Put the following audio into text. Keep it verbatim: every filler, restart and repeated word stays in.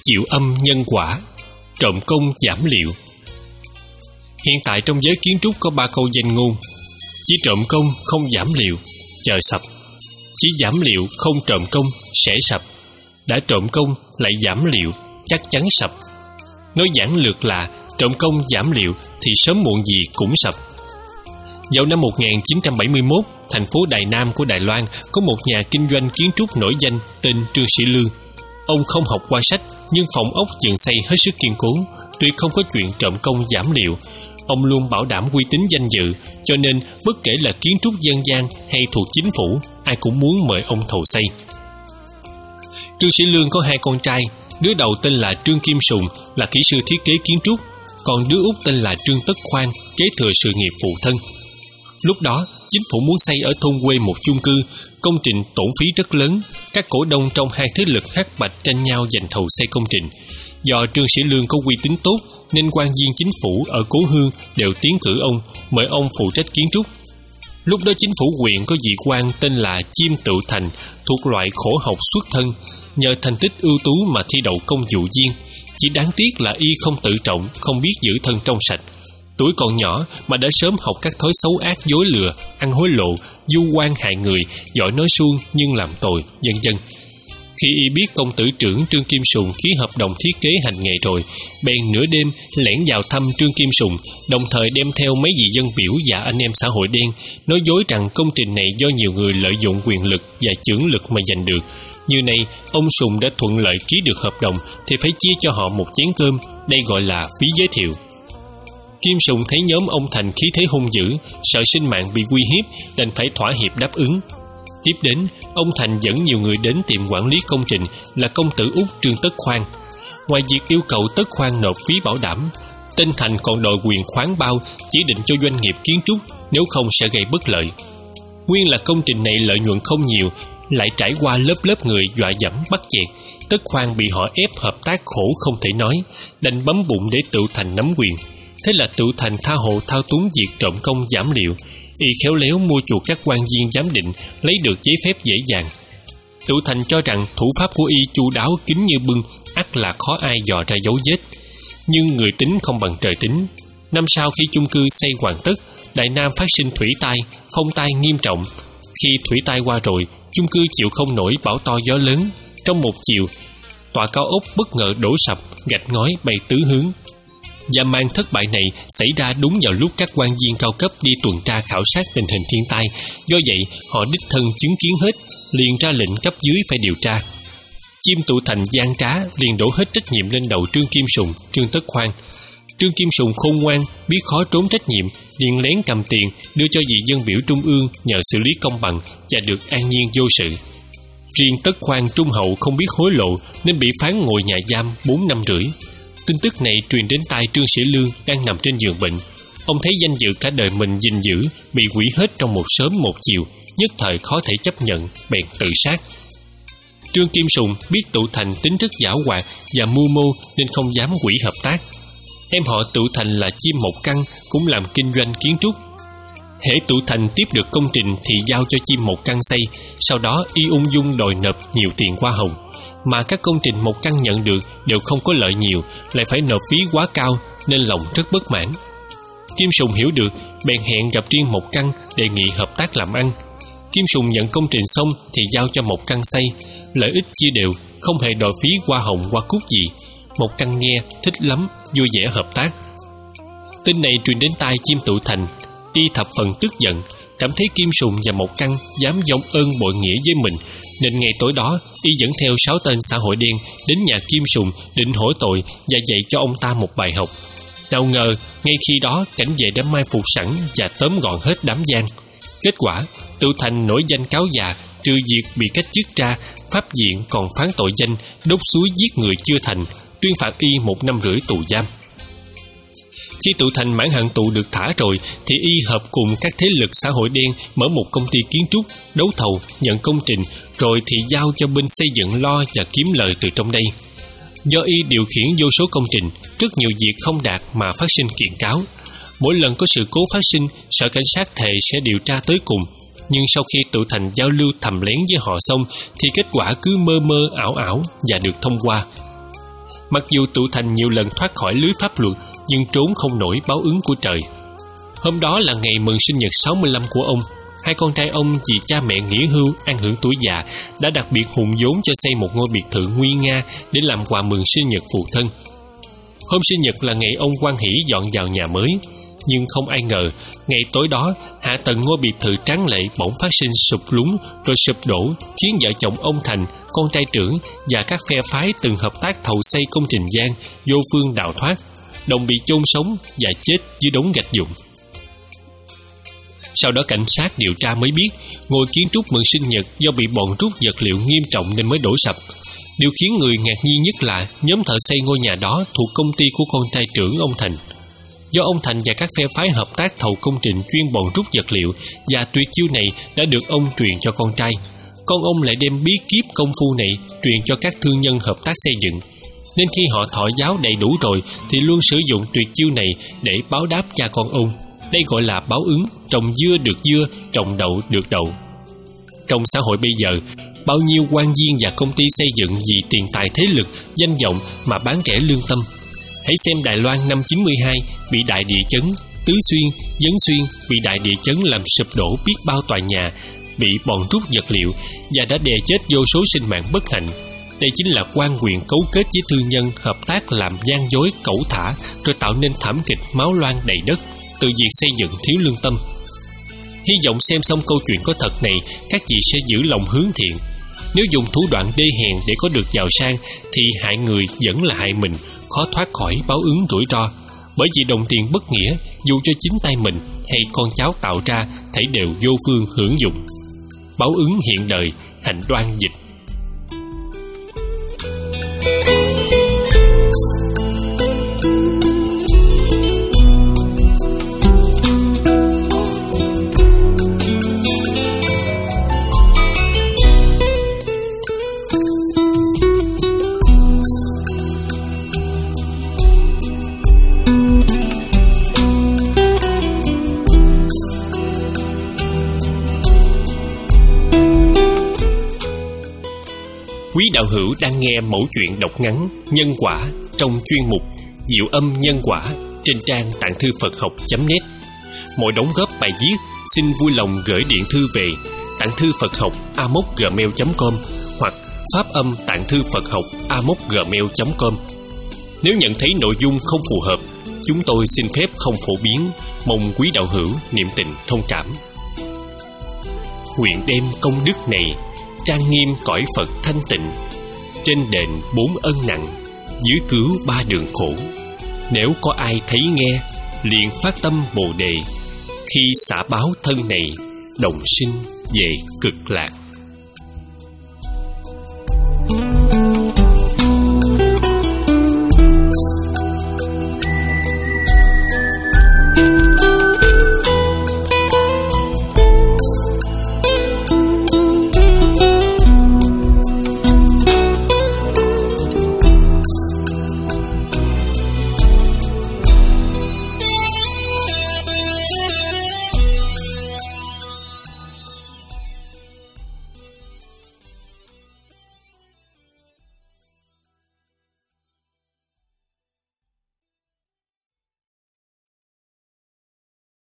chịu âm nhân quả, trộm công giảm liệu. Hiện tại trong giới kiến trúc có ba câu danh ngôn: chỉ trộm công không giảm liệu, chờ sập; chỉ giảm liệu không trộm công, sẽ sập; đã trộm công lại giảm liệu, chắc chắn sập. Nói giản lược là trộm công giảm liệu thì sớm muộn gì cũng sập. Vào năm một nghìn chín trăm bảy mươi mốt, thành phố Đài Nam của Đài Loan có một nhà kinh doanh kiến trúc nổi danh tên Trương Sĩ Lương. Ông không học qua sách, nhưng phòng ốc dựng xây hết sức kiên cố, tuyệt không có chuyện trộm công giảm liệu. Ông luôn bảo đảm uy tín danh dự, cho nên bất kể là kiến trúc dân gian hay thuộc chính phủ, ai cũng muốn mời ông thầu xây. Trương Sĩ Lương có hai con trai, đứa đầu tên là Trương Kim Sùng, là kỹ sư thiết kế kiến trúc, còn đứa út tên là Trương Tất Khoan, kế thừa sự nghiệp phụ thân. Lúc đó, chính phủ muốn xây ở thôn quê một chung cư, công trình tổn phí rất lớn. Các cổ đông trong hai thế lực hắc bạch tranh nhau giành thầu xây công trình. Do Trương Sĩ Lương có uy tín tốt, nên quan viên chính phủ ở cố hương đều tiến cử ông, mời ông phụ trách kiến trúc. Lúc đó chính phủ huyện có vị quan tên là Chiêm Tựu Thành, thuộc loại khổ học xuất thân, nhờ thành tích ưu tú mà thi đậu công vụ viên. Chỉ đáng tiếc là y không tự trọng, không biết giữ thân trong sạch. Tuổi còn nhỏ mà đã sớm học các thói xấu ác dối lừa, ăn hối lộ, du quan hại người, giỏi nói suông nhưng làm tội, vân vân. Khi y biết công tử trưởng Trương Kim Sùng ký hợp đồng thiết kế hành nghề rồi, bèn nửa đêm lẻn vào thăm Trương Kim Sùng, đồng thời đem theo mấy vị dân biểu và anh em xã hội đen, nói dối rằng công trình này do nhiều người lợi dụng quyền lực và chưởng lực mà giành được. Như này, ông Sùng đã thuận lợi ký được hợp đồng thì phải chia cho họ một chén cơm, đây gọi là phí giới thiệu. Kim Sùng thấy nhóm ông Thành khí thế hung dữ, sợ sinh mạng bị uy hiếp, đành phải thỏa hiệp đáp ứng. Tiếp đến, ông Thành dẫn nhiều người đến tìm quản lý công trình là công tử út Trương Tất Khoan. Ngoài việc yêu cầu Tất Khoan nộp phí bảo đảm, tên Thành còn đòi quyền khoán bao chỉ định cho doanh nghiệp kiến trúc, nếu không sẽ gây bất lợi. Nguyên là công trình này lợi nhuận không nhiều, lại trải qua lớp lớp người dọa dẫm bắt chẹt. Tất Khoan bị họ ép hợp tác khổ không thể nói, đành bấm bụng để Tựu Thành nắm quyền. Thế là Tựu Thành tha hồ thao túng việc trộm công giảm liệu. Y khéo léo mua chuộc các quan viên giám định, lấy được giấy phép dễ dàng. Tựu Thành cho rằng thủ pháp của y chu đáo kín như bưng, ắt là khó ai dò ra dấu vết. Nhưng người tính không bằng trời tính. Năm sau khi chung cư xây hoàn tất, Đài Nam phát sinh thủy tai, phong tai nghiêm trọng. Khi thủy tai qua rồi, chung cư chịu không nổi bão to gió lớn. Trong một chiều, tòa cao ốc bất ngờ đổ sập, gạch ngói bay tứ hướng. Và màn thất bại này xảy ra đúng vào lúc các quan viên cao cấp đi tuần tra khảo sát tình hình thiên tai. Do vậy, họ đích thân chứng kiến hết, liền ra lệnh cấp dưới phải điều tra. Chiêm Tựu Thành gian trá, liền đổ hết trách nhiệm lên đầu Trương Kim Sùng, Trương Tất Khoan. Trương Kim Sùng khôn ngoan, biết khó trốn trách nhiệm, liền lén cầm tiền đưa cho vị dân biểu trung ương nhờ xử lý công bằng và được an nhiên vô sự. Riêng Tất Khoan trung hậu không biết hối lộ nên bị phán ngồi nhà giam bốn năm rưỡi. Tin tức này truyền đến tai Trương Sĩ Lương đang nằm trên giường bệnh. Ông thấy danh dự cả đời mình gìn giữ bị hủy hết trong một sớm một chiều, nhất thời khó thể chấp nhận, bèn tự sát. Trương Kim Sùng biết Tựu Thành tính rất giảo hoạt và mưu mô nên không dám hủy hợp tác. Em họ Tựu Thành là Chiêm Mộc Căn cũng làm kinh doanh kiến trúc. Hễ Tựu Thành tiếp được công trình thì giao cho Chiêm Mộc Căn xây, sau đó y ung dung đòi nộp nhiều tiền hoa hồng. Mà các công trình Mộc Căn nhận được đều không có lợi nhiều, lại phải nộp phí quá cao nên lòng rất bất mãn. Kim Sùng hiểu được, bèn hẹn gặp riêng Mộc Căn đề nghị hợp tác làm ăn. Kim Sùng nhận công trình xong thì giao cho Mộc Căn xây, lợi ích chia đều, không hề đòi phí hoa hồng hoa cúc gì. Mộc Căn nghe thích lắm, vui vẻ hợp tác. Tin này truyền đến tai Chiêm Tựu Thành, y thập phần tức giận, cảm thấy Kim Sùng và Mộc Căn dám vong ơn bội nghĩa với mình, nên ngày tối đó y dẫn theo sáu tên xã hội đen đến nhà Kim Sùng định hỏi tội và dạy cho ông ta một bài học. Nào ngờ ngay khi đó cảnh vệ đã mai phục sẵn và tóm gọn hết đám gian. Kết quả Tựu Thành nổi danh cáo già, trừ việc bị cách chức ra, pháp viện còn phán tội danh đốt suối giết người chưa thành, tuyên phạt y một năm rưỡi tù giam. Khi Tựu Thành mãn hạn tù được thả rồi thì y hợp cùng các thế lực xã hội đen mở một công ty kiến trúc, đấu thầu, nhận công trình, rồi thì giao cho bên xây dựng lo và kiếm lời từ trong đây. Do y điều khiển vô số công trình, rất nhiều việc không đạt mà phát sinh kiện cáo. Mỗi lần có sự cố phát sinh, sở cảnh sát thề sẽ điều tra tới cùng. Nhưng sau khi Tựu Thành giao lưu thầm lén với họ xong thì kết quả cứ mơ mơ ảo ảo và được thông qua. Mặc dù tụ thành nhiều lần thoát khỏi lưới pháp luật, nhưng trốn không nổi báo ứng của trời. Hôm đó là ngày mừng sinh nhật sáu mươi lăm của ông. Hai con trai ông vì cha mẹ nghỉ hưu an hưởng tuổi già đã đặc biệt hùng vốn cho xây một ngôi biệt thự nguy nga để làm quà mừng sinh nhật phụ thân. Hôm sinh nhật là ngày ông hoan hỉ dọn vào nhà mới, nhưng không ai ngờ ngày tối đó hạ tầng ngôi biệt thự tráng lệ bỗng phát sinh sụp lún rồi sụp đổ, khiến vợ chồng ông Thành, con trai trưởng và các phe phái từng hợp tác thầu xây công trình gian vô phương đào thoát, đồng bị chôn sống và chết dưới đống gạch vụn. Sau đó cảnh sát điều tra mới biết ngôi kiến trúc mừng sinh nhật do bị bọn rút vật liệu nghiêm trọng nên mới đổ sập. Điều khiến người ngạc nhiên nhất là nhóm thợ xây ngôi nhà đó thuộc công ty của con trai trưởng ông Thành. Do ông Thành và các phe phái hợp tác thầu công trình chuyên bọn rút vật liệu, và tuyệt chiêu này đã được ông truyền cho con trai. Con ông lại đem bí kíp công phu này truyền cho các thương nhân hợp tác xây dựng. Nên khi họ thọ giáo đầy đủ rồi thì luôn sử dụng tuyệt chiêu này để báo đáp cha con ông. Đây gọi là báo ứng, trồng dưa được dưa, trồng đậu được đậu. Trong xã hội bây giờ, bao nhiêu quan viên và công ty xây dựng vì tiền tài thế lực, danh vọng mà bán rẻ lương tâm. Hãy xem Đài Loan năm chín mươi hai bị đại địa chấn, Tứ Xuyên, Dấn Xuyên bị đại địa chấn làm sụp đổ biết bao tòa nhà, bị bọn rút vật liệu và đã đè chết vô số sinh mạng bất hạnh. Đây chính là quan quyền cấu kết với thương nhân hợp tác làm gian dối, cẩu thả, rồi tạo nên thảm kịch máu loang đầy đất từ việc xây dựng thiếu lương tâm. Hy vọng xem xong câu chuyện có thật này, các vị sẽ giữ lòng hướng thiện. Nếu dùng thủ đoạn đê hèn để có được giàu sang thì hại người vẫn là hại mình, khó thoát khỏi báo ứng rủi ro. Bởi vì đồng tiền bất nghĩa, dù cho chính tay mình hay con cháu tạo ra, thảy đều vô phương hưởng dụng. Báo ứng hiện đời, hành đoan dịch. Quý đạo hữu đang nghe mẫu chuyện đọc ngắn Nhân Quả trong chuyên mục Diệu Âm Nhân Quả trên trang tạng thư Phật học chấm net. Mọi đóng góp bài viết xin vui lòng gửi điện thư về tạng thư Phật học a mốc gmail chấm com hoặc pháp âm tạng thư Phật học a mốc gmail chấm com. Nếu nhận thấy nội dung không phù hợp, chúng tôi xin phép không phổ biến, mong quý đạo hữu niệm tình thông cảm. Nguyện đem công đức này trang nghiêm cõi Phật thanh tịnh, trên đền bốn ân nặng, dưới cứu ba đường khổ. Nếu có ai thấy nghe, liền phát tâm Bồ đề, khi xả báo thân này, đồng sinh về cực lạc.